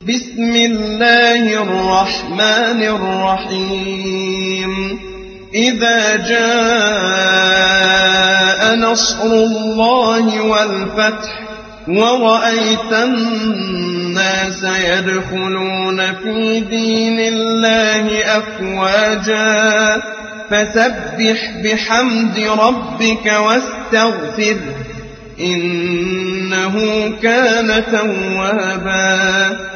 بسم الله الرحمن الرحيم إذا جاء نصر الله والفتح ورأيت الناس يدخلون في دين الله أفواجا فسبح بحمد ربك واستغفره إنه كان توابا